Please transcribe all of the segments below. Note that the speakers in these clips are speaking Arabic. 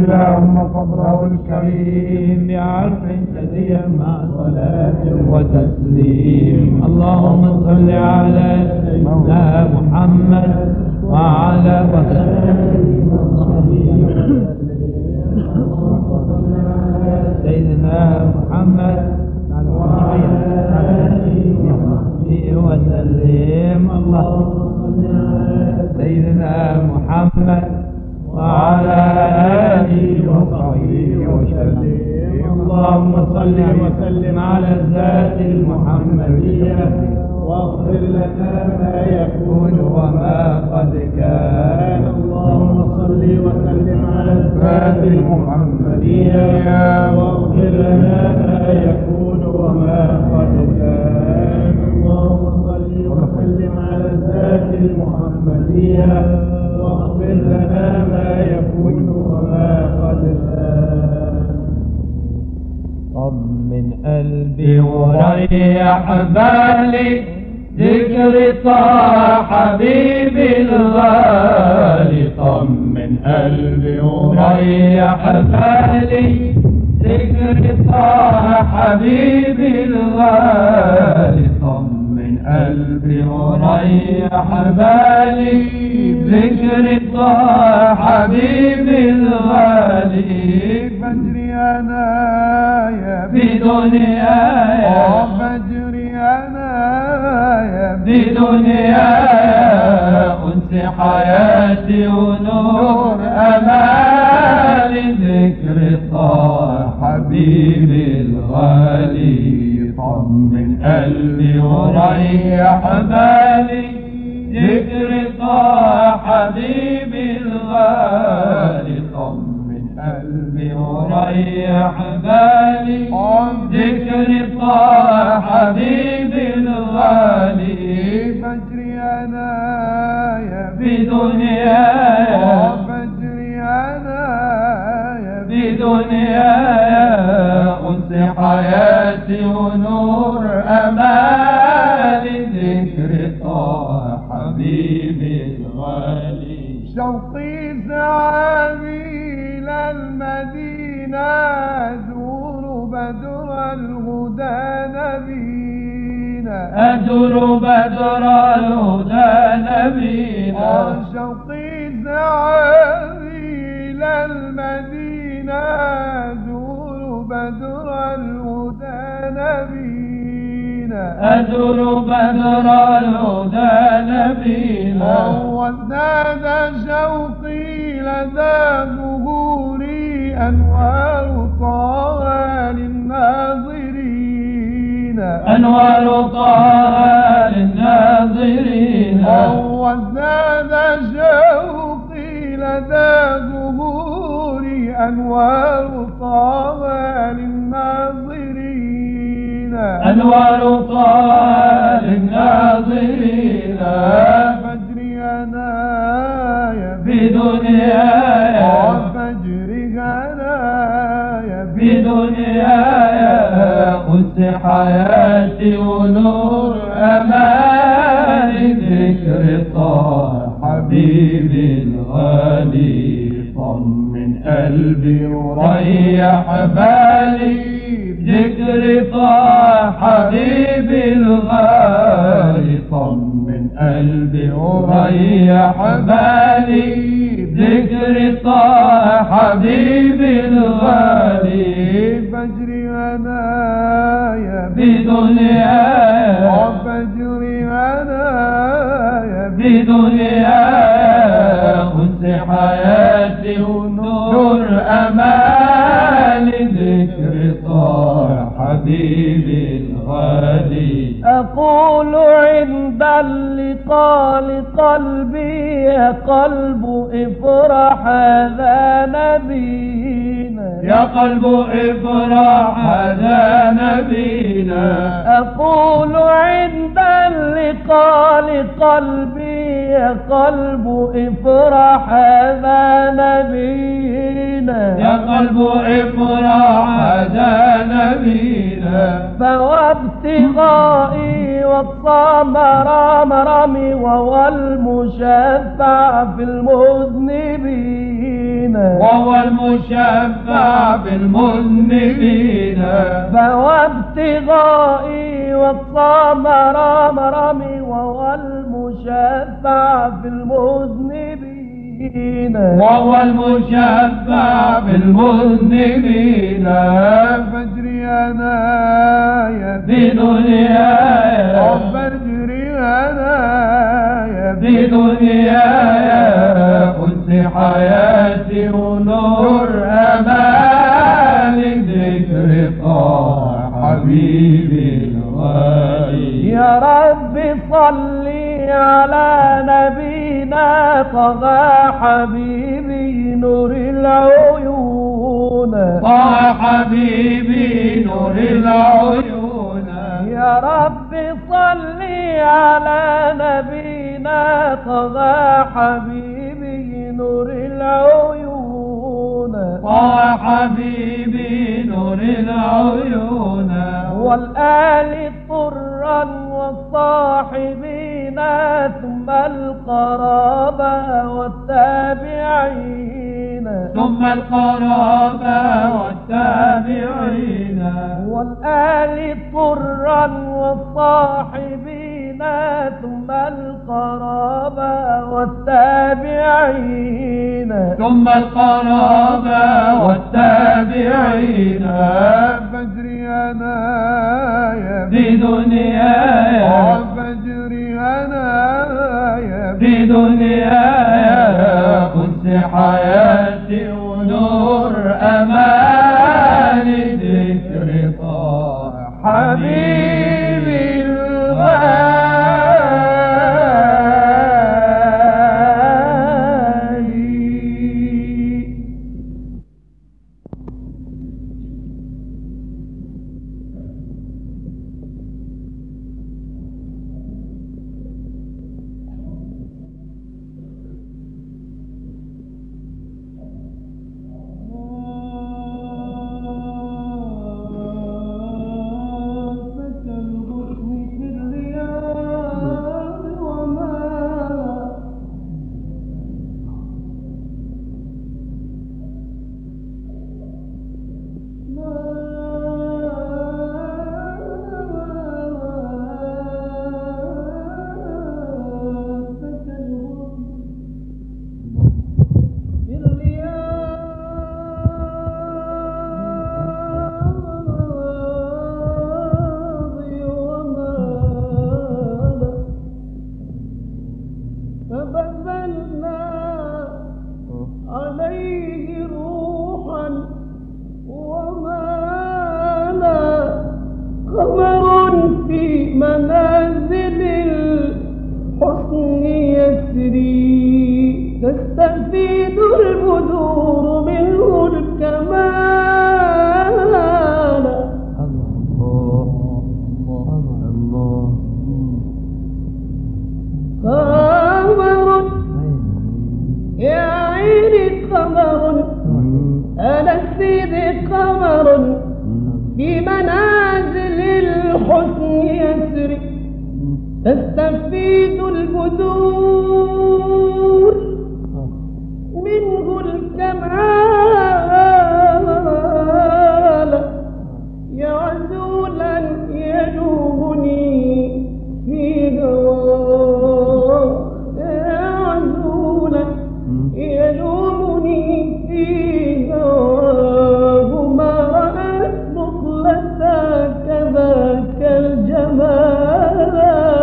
اللهم قبره الكريم بعرف جزيا مع صلاة وتسليم. اللهم صل على سيدنا محمد وعلى سيدنا محمد وسلم. اللهم صل على سيدنا محمد وعلى آله وصحبه وسلم. اللهم صل وسلم على الذات المحمدية واغفر لنا ما يكون وما قد كان. اللهم صل وسلم على الذات المحمدية واغفر لنا ما يكون وما قد كان. اللهم صل وسلم على الذات المحمدية واغفر لنا ما يكون وما قد كان. طمن قلبي وريح بالي ذكر طه حبيبي الغالي. طمن قلبي وريح بالي ذكر طه حبيبي الغالي. طمن قلبي وريح بالي ذكر طه حبيبي الغالي. فجري أنا في دنياي فجري أنا في دنياي أنس حياتي ونور أمالي ذكر طه حبيبي الغالي. طمن قلبي وريح بالي ذكر طه حبيبي الغالي. طمن قلبي وريح بالي ذكر طه حبيبي الغالي. فجري أنا في دنياي فجري أنا في دنياي أنس حياتي ونور أمالي ذكر طه حبيبي الغالي. شوقي سعابي إلى المدينة أزور بدر الهدى نبينا أزور بدر الهدى نبينا. شوقي سعابي إلى المدينة أزور بدر الهدى نبينا أزور بدر الهدى نبينا. وازداد شوقي لدى ظهوري أنوار طه للناظرين أنوار طه للناظرين. وازداد شوقي لدى ظهوري أنوار طه للناظرين أنوار طه للناظرين. فجري أنا في دنياي فجري أنا في دنياي أنس حياتي ونور أمالي ذكر طه حبيبي الغالي. طمن قلبي وريح بالي ذكر طه حبيبي الغالي. طمن قلبي وريح بالي ذكر طه حبيبي الغالي. فجري أنا في دنياي فجري أنا في دنياي أنس حياتي ونور أمالي ذكر طه حبيبي الغالي. أقول عند اللقاء لقلبي يا قلب افرح هذا نبينا يا قلب افرح هذا نبينا. أقول عند اللقاء لقلبي يا قلب افرح هذا نبينا يا قلب افرح هذا نبينا. فوابتغائي واقصى مرامي وهو المشفع في المذنبين وهو المشفع بالمذنبين فهو ابتغائي وأقصى مرامي وهو المشفع في المذنبين وهو المشفع بالمذنبين فاجري أنا في دنياي فاجري أنا في دنياي أنس حياتي ونور أمالي ذكر طه حبيبي الغالي يا رب صلي على نبينا طه حبيبي نور العيون طه حبيبي نور العيون يا رب صلي على نبينا طه حبيبي نور العيون طه حبيبي نور العيون والآل طرا والصاحبين ثم القرابة والتابعين ثم القرابة والتابعين والآل طرا والصاحبين ثم القرابة والتابعين ثم القرابة والتابعين فاجري أنا في دنياي فاجري أنا في دنياي أنس حياتي ونور أمالي ذكر طه حبيبي الغالي. تستفيد البذور منه الكمال قمر يا عيني قمر أنا سيدي قمر في منازل الحسن يسري تستفيد البذور منه الكمال يا عزولا يلومني في هواه يا عزولا يلومني في هواه ما رأت مخلة كذاك الجمال.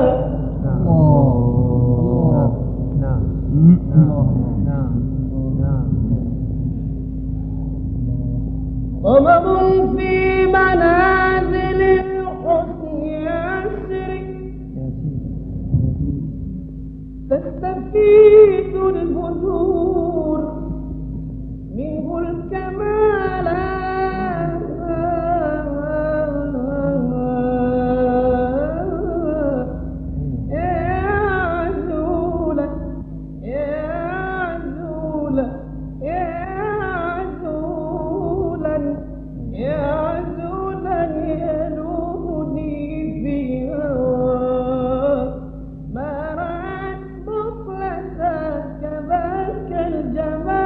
قمر في منازل الحسن يسري تستفيد البذور منه الكمال الجمال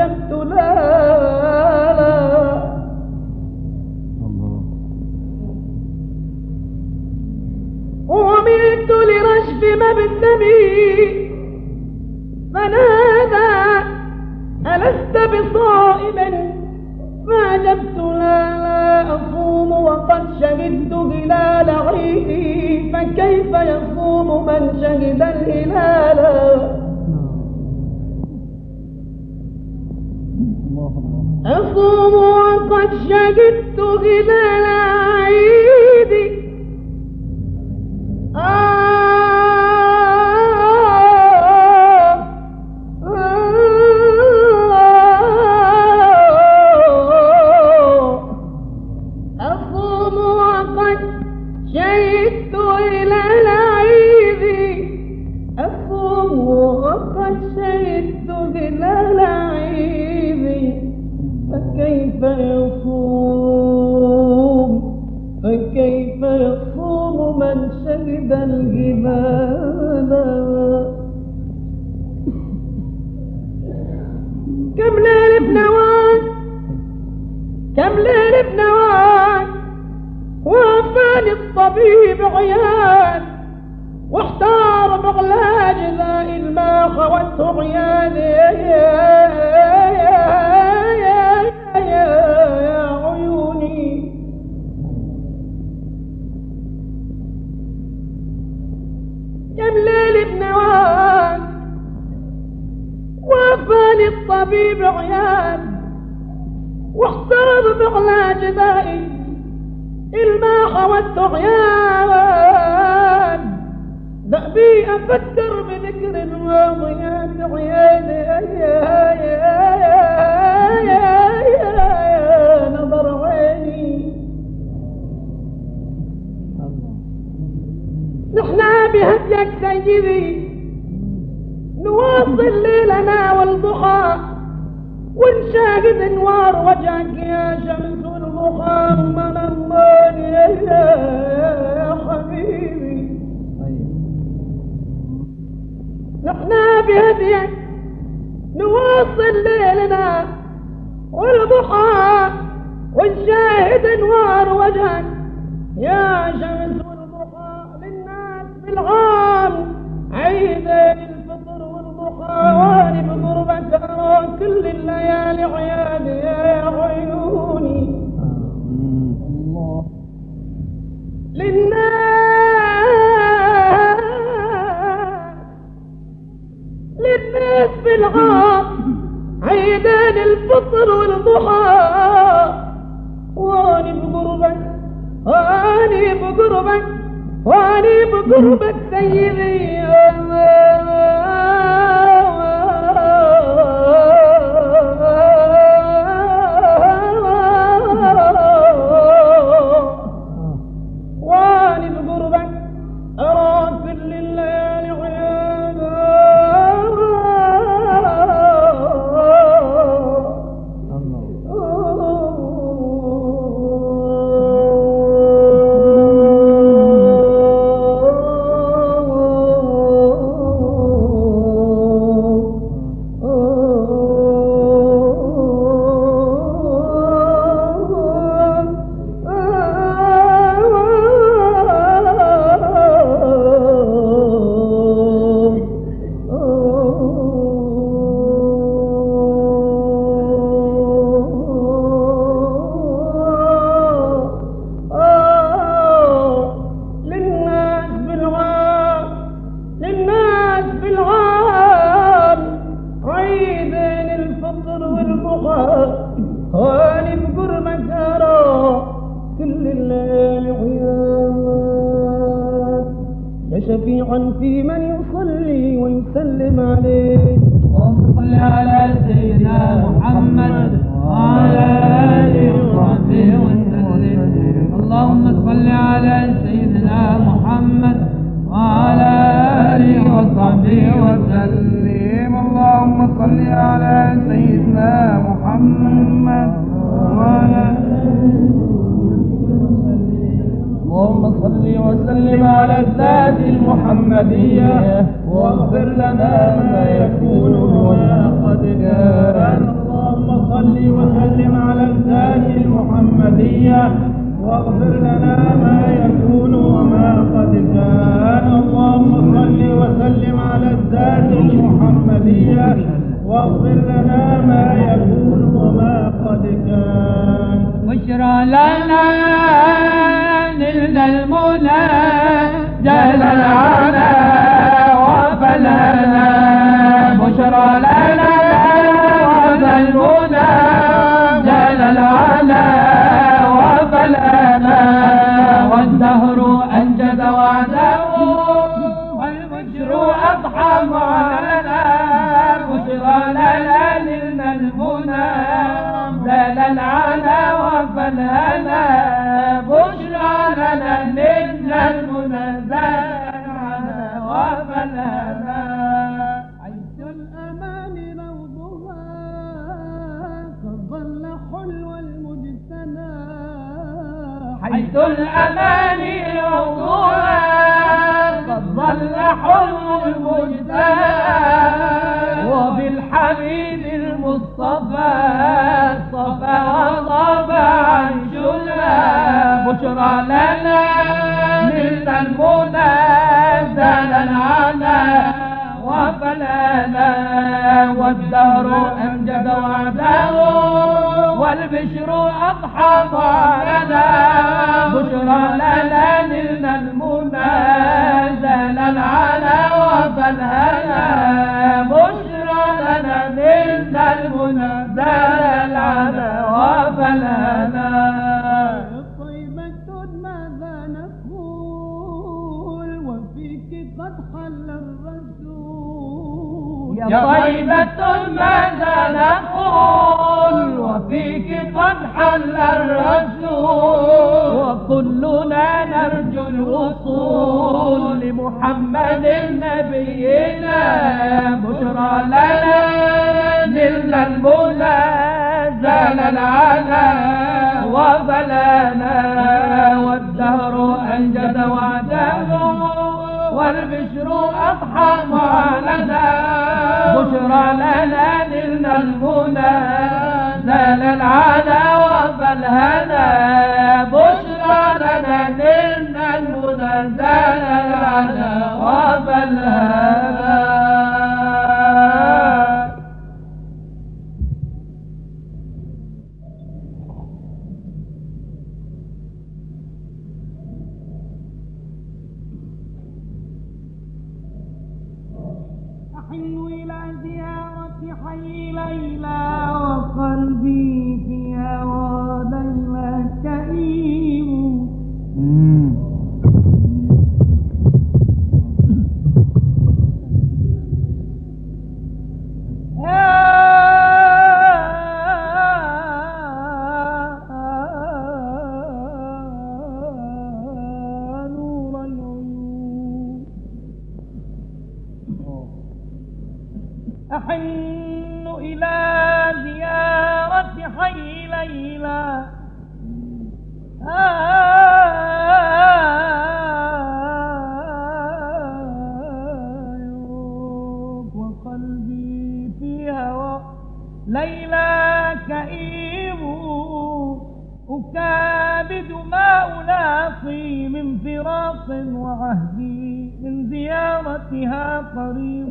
فأجبت لا وعملت لرشف مبتمي فنادى ألست بصائم فأجبت لا أصوم وقد شهدت هلال عيدي فكيف يصوم من شهد الهلال أصوم وقد شهدت هلال عيدي أصوم وقد شهدت هلال عيدي أصوم وقد شهدت هلال عيدي فكيف يصوم من شهد الهلال كم ليل بنوان وفاني الطبيب عيان واحتار بغلاج ذا الماء خوته عياني يا عيوني كم ليل بنوان وفاني الطبيب عيان واحتار بغلاج ذا الماء خوته عيان دأبي أفكر بذكر الماضيات عياني نظر عيني نحنا بهديك سيدي نواصل ليلنا والضحى ونشاهد انوار وجهك يا شمس الضحى من الله يا حبيبي نحنا بهديك نواصل ليلنا والضحى ونشاهد انوار وجهك يا شمس الضحى للناس بالعام عيدين الفطر والضحى وانا بقربك ارى كل الليالي عيالي يا عيوني للناس بالعام عيدين الفطر والضحى وانا بقربك سيدي واني بقربك أرى كل الليالي عيانا واني بقربك أرى كل الليالي عيانا يا شفيعا في من يصلي ويسلم عليه اللهم صل على سيدنا محمد وعلى آله وصحبه وسلم. اللهم صل على سيدنا محمد وعلى آله وصحبه وسلم. اللهم صل على سيدنا محمد وعلى اللهم صل وسلم على الذات المحمدية واغفر لنا ما يكون وما قد كان. محمدية واغفر لنا ما يكون وما قد كان. اللهم صل وسلم على الذات المحمدية واغفر لنا ما يكون وما قد كان. بشرى لنا نلنا المنى جل العلا وفلنا. بشرى لنا وذا المنى جل العلا وفلنا. والدهر أنجز وعده والبشر أضحى معلنا. بشرى لنا نلنا المنى جل العلا وفلنا. بشرى لنا نلنا المنى جل العلا وفلنا. عيش الأمان روضها قد ظل حلو المجتنى. حيث الأمان روضها قد ظل حلو المجتنى. وبالحبيب المصطفى صفى وطاب عيشنا. بشرى لنا نلنا المنى زال العنا وفلانا. والدهر أنجز وعده والبشر أضحى معلنا. بشرى لنا نلنا المنى زال العنا وفلانا. بشرى لنا نلنا المنى زال العنا وفلانا. طيبة ماذا نقول وفيك قد حل الرسول. يا طيبة ماذا نقول وفيك قد حل الرسول. وكلنا نرجو الوصول لمحمد نبينا. بشرى لنا نلنا المنى زال العنا وبلانا. والدهر أنجز وعده والبشر أضحى معلنا. بشرى لنا نلنا المنى زال العنا وفلهنا. بشرى لنا نلنا المنى زال العنا وفلهنا. أحن إلى زيارة حي ليلى وقلبي فيها وليلى كئيب. نور العيون. أحن إلى زيارة حي ليلى وقلبي فيها ليلى كئيب. أكابد ما ألاقي من فراق وعهدي من زيارتها قريب.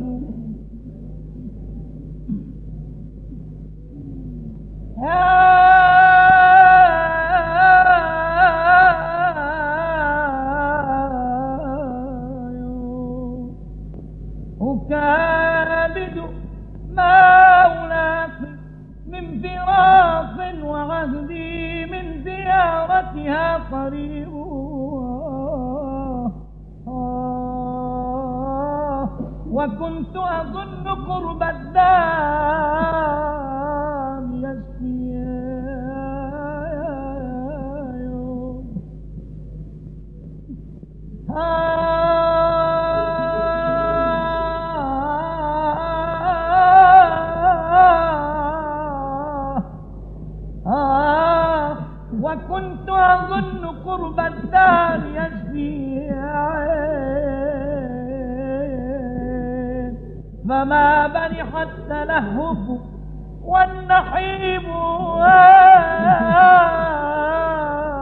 أكابد ما ألاقي من فراق وعهدي من زيارتها قريب. وكنت أظن قرب الدار يشفي. وكنت أظن قرب الدار يشفي. فما برح التلهف والنحيب.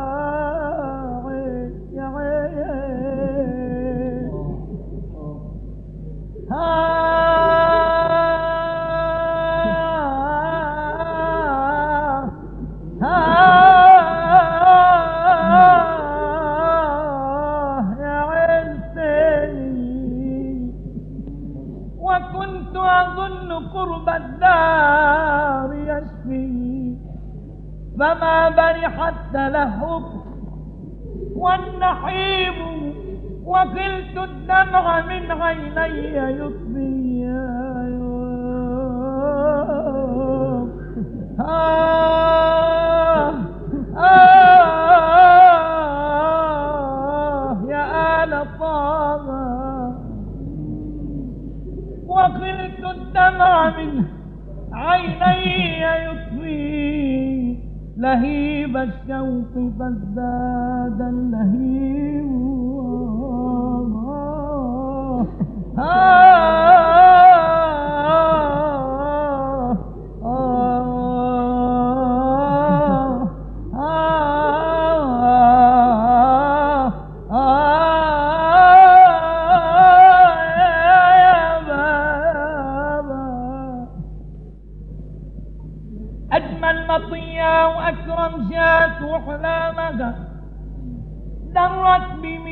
قرب الدار يشفي، فما برح التلهب والنحيب، وكلت الدمع من عيني يطفي. يا آل طه، وكلت الدمع من عيني يطفي لهيب الشوق فازداد اللهيب. أجمل مطية وأكرم شاة وحلامها درت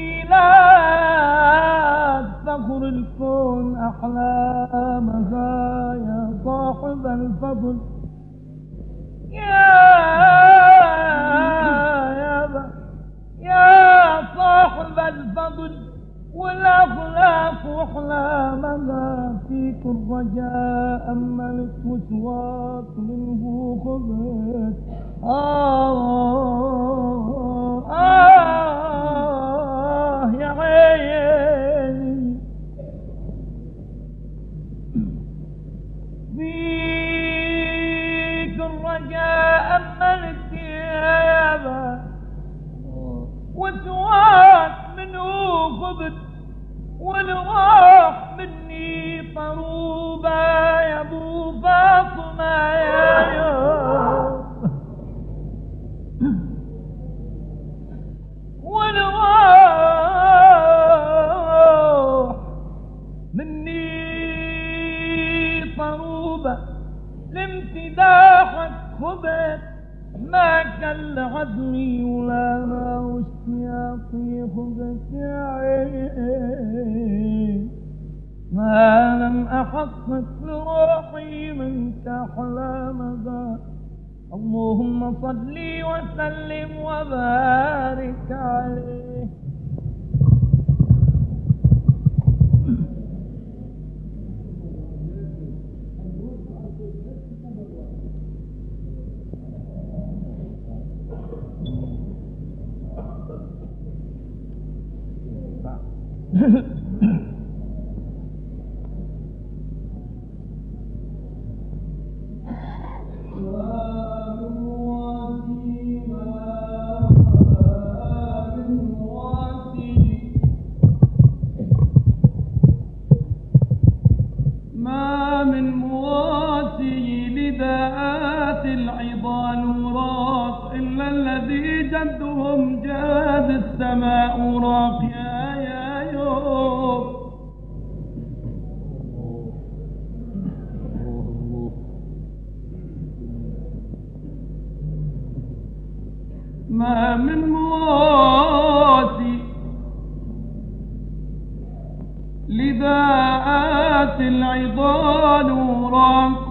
بميلاد فخر الكون أحلامها. يا صاحب الفضل يا صاحب الفضل والأخلاق وأحلامها، فيك الرجاء أملت وسواك منه خبت. يا عيني فيك الرجاء أملت يابا وسواك منه خبت، والروح مني طروبة يا ابو فاطمة يا يوم، والروح مني طروبة لامتداحك خبت، ما كل عزمي ولا ما واشتياقي خبت يا عين، ما لم أحقق لروحي منك أحلامها. اللهم صل وسلم وبارك عليه. ما من مواسي لذات العظام راق إلا الذي جدهم جاد السماء راق. يا يوم ما من مواسي لذات العظام راق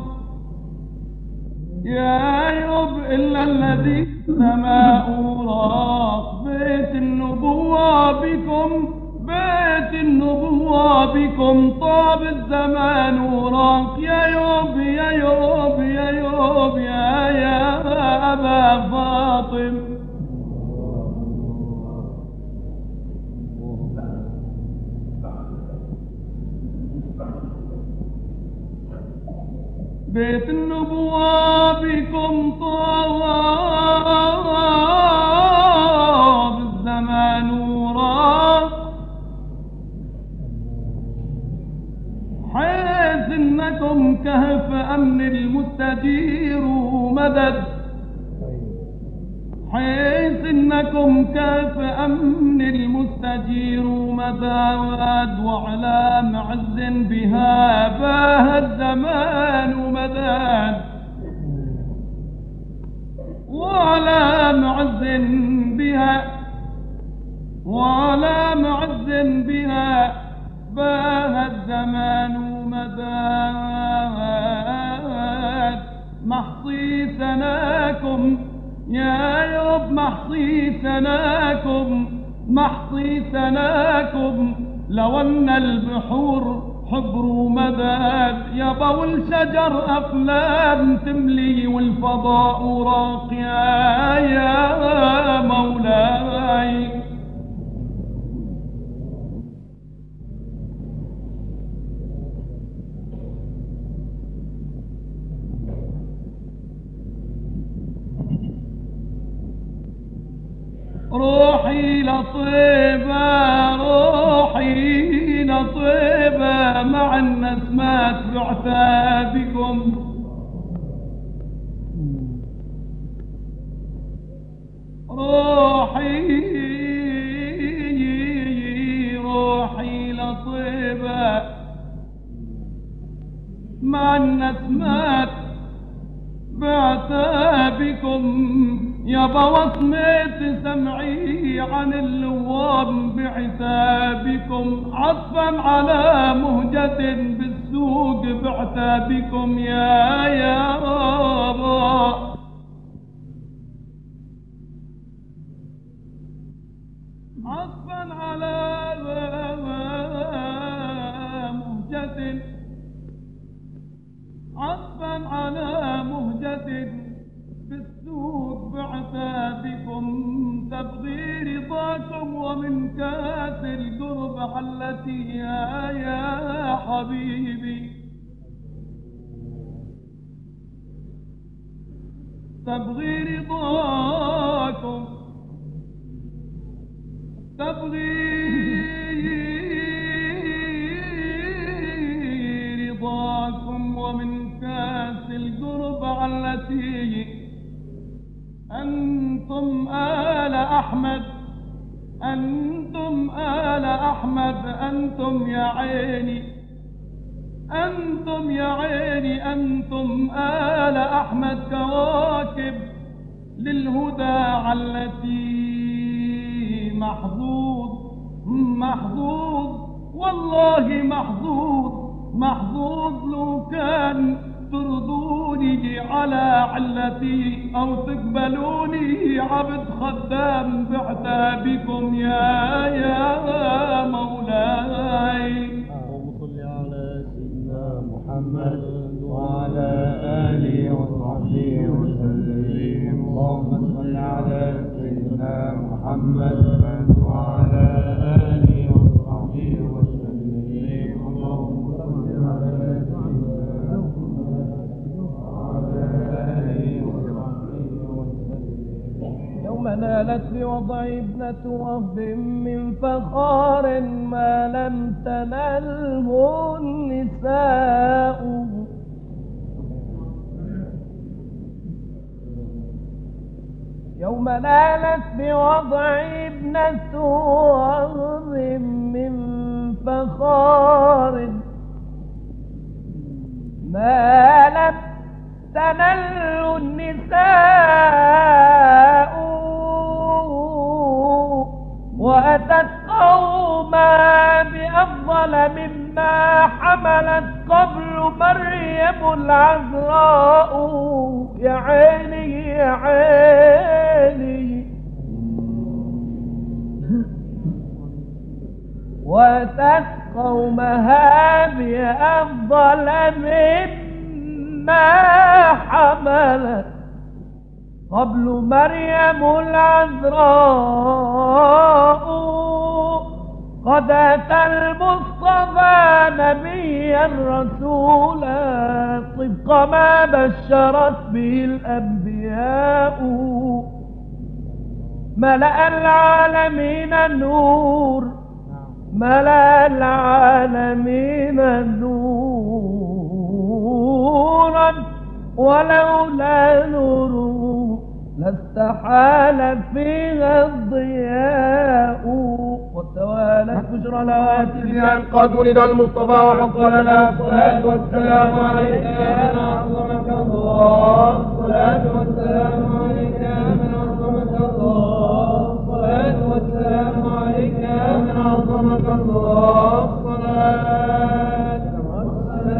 يا يوب إلا الذي السماء راق. بيت النبوة بكم، بيت النبوة بكم طاب الزمان راق. يا يوب يا يوب يا يوب يا أبا فاطم. بيت النبوة بكم طاب الزمان وراق، حيث إنكم كهف أمن المستجير مدد، حيث إنكم كهف أمن المستجير مدد، وعلى معز بها باه الزمان مدد، وعلى معز بها، وعلى معز بها باه الزمان مدد. مداد محصي سناكم يا يوب محصي سناكم محصي سناكم لو ان البحور حبر ومداد يابا والشجر أفلام تملي والفضاء راقيا يا مولاي روحي لطيبة روحي لطيبة مع النسمات بعتابكم روحي لطيبة مع النسمات بعتابكم يابا وصمت سمعي عن اللوام بعتابكم عطفا على مهجة بالسوق بعتابكم يا رابا عطفا على مهجة عطفا على مهجة بالسوق بعتابكم تبغي رضاكم ومن كاس القرب حلتي يا حبيبي تبغي رضاكم تبغي رضاكم ومن كاس القرب التي أنتم آل أحمد أنتم آل أحمد أنتم يا عيني أنتم يا عيني أنتم آل أحمد كواكب للهدى علتي محظوظ محظوظ والله محظوظ لو كان ترضوني على علتي أو تقبلوني عبد خدام بعتابكم يا مولاي اللهم صل على سيدنا محمد وعلى آله وصحبه وسلم اللهم صل على سيدنا محمد وعلى آله وصحبه وسلم اللهم صل على يوم نالت بوضع ابنة وهب من فخار ما لم تنله النساء يوم نالت بوضع ابنة وهب من فخار ما لم تنله النساء وأتت قوما بأفضل مما حملت قبل مريم العذراء يا عيني يا عيني وأتت قومها بأفضل مما حملت قبل مريم العذراء قد أتى المصطفى نبيا رسولا طبق ما بشرت به الأنبياء ملأ العالمين النور ملأ العالمين نورا ولولا نوره لاستحال فيها الضياء وتوالت بشرى الهواتف أن قد ولد المصطفى وحق لنا الصلاة والسلام عليك يا من عظمك الله الصلاة والسلام عليك يا من عظمك الله الصلاة والسلام عليك يا من عظمك الله الصلاة والسلام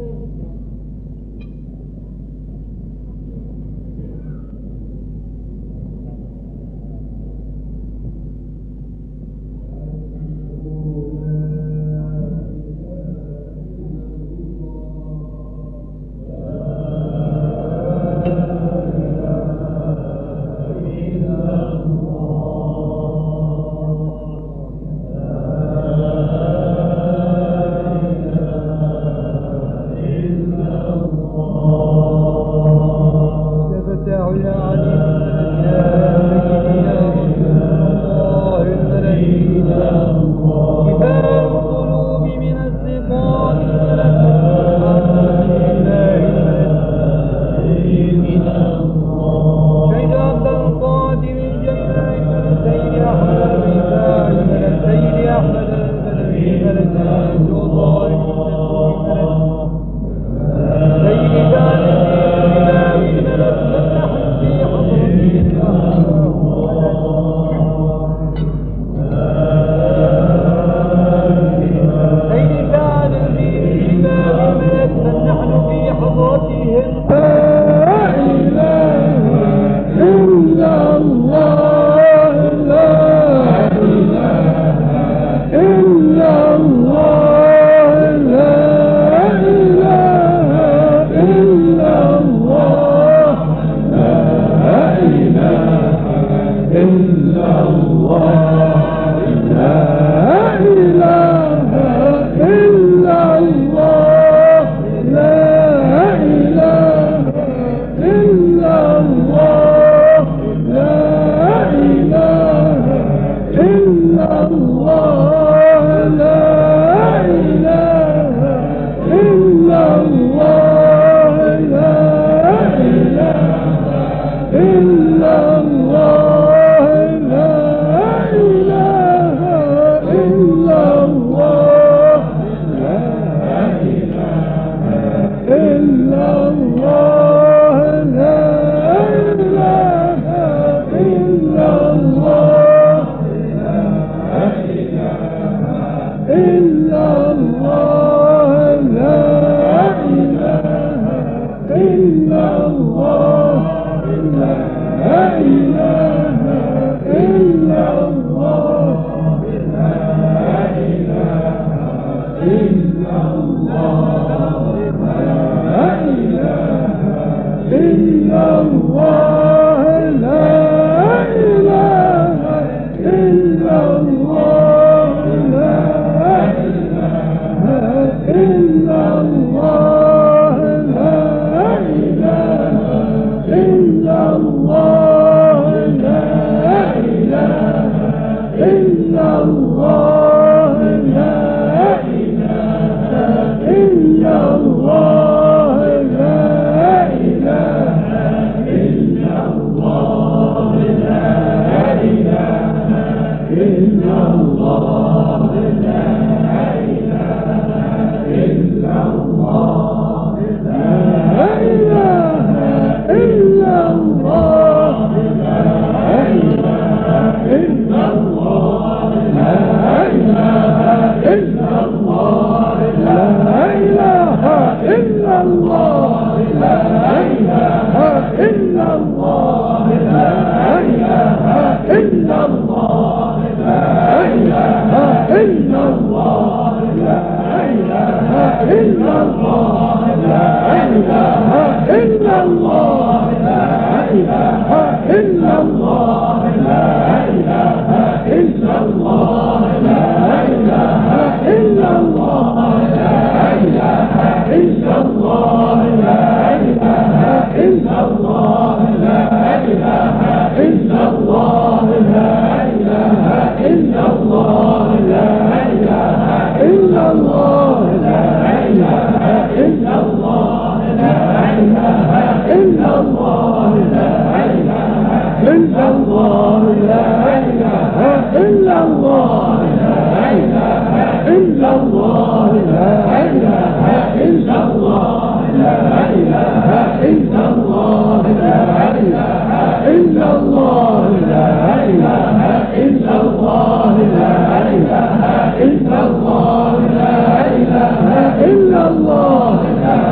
إلا الله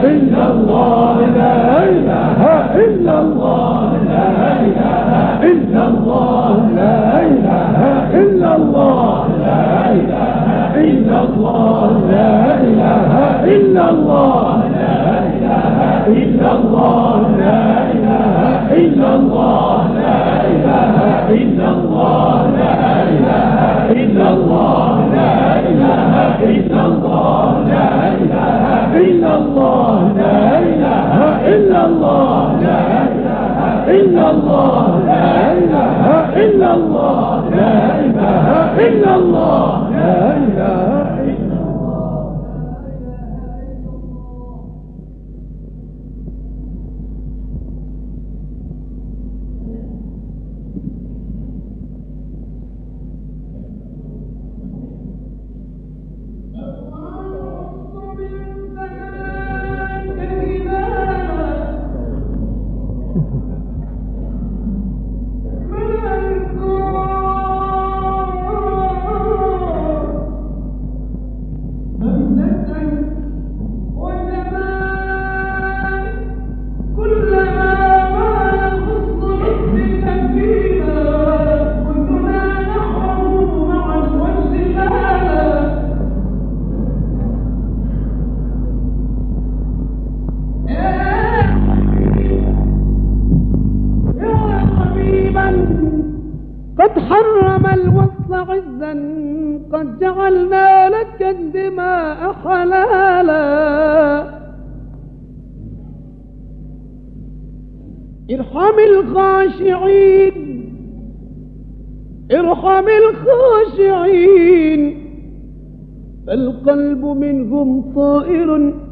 إلا الله لا إله إلا الله لا إله إلا الله لا إله إلا الله لا إله إلا الله لا إله إلا الله لا إله إلا الله لا إله إلا الله لا إله إلا الله لا إله إلا الله لا إله إلا الله لا إله إلا الله لا إله إلا الله لا إله إلا الله لا إله إلا الله لا إله إلا الله لا إله إلا قد حرم الوصل عزا قد جعلنا لك الدماء حلالا ارحم الخاشعين ارحم الخاشعين فالقلب منهم طائر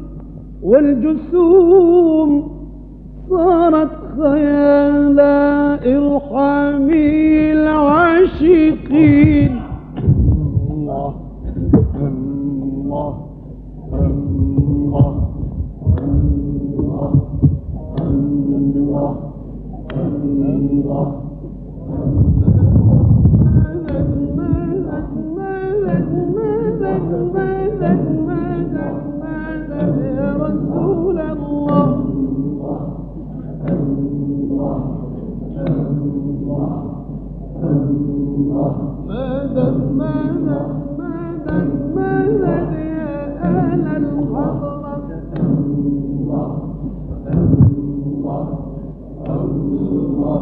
والجسوم صارت خيالا ارحمي العاشقين الله الله الله الله الله يا رسول الله مدد مدد مدد مدد يا أهل الحضرة الله الله الله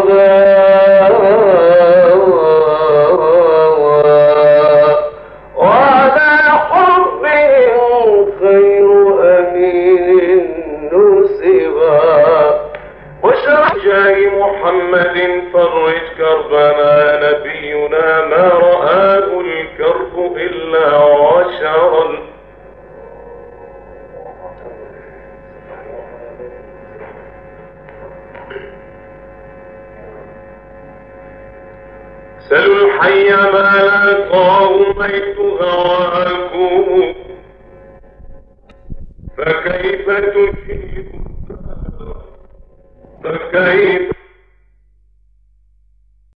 محمد فرج كربنا نبينا ما رآه الكرب إلا عشرا سلوا الحي ما لاقاه ميت هواكم فكيف تجيب فكيف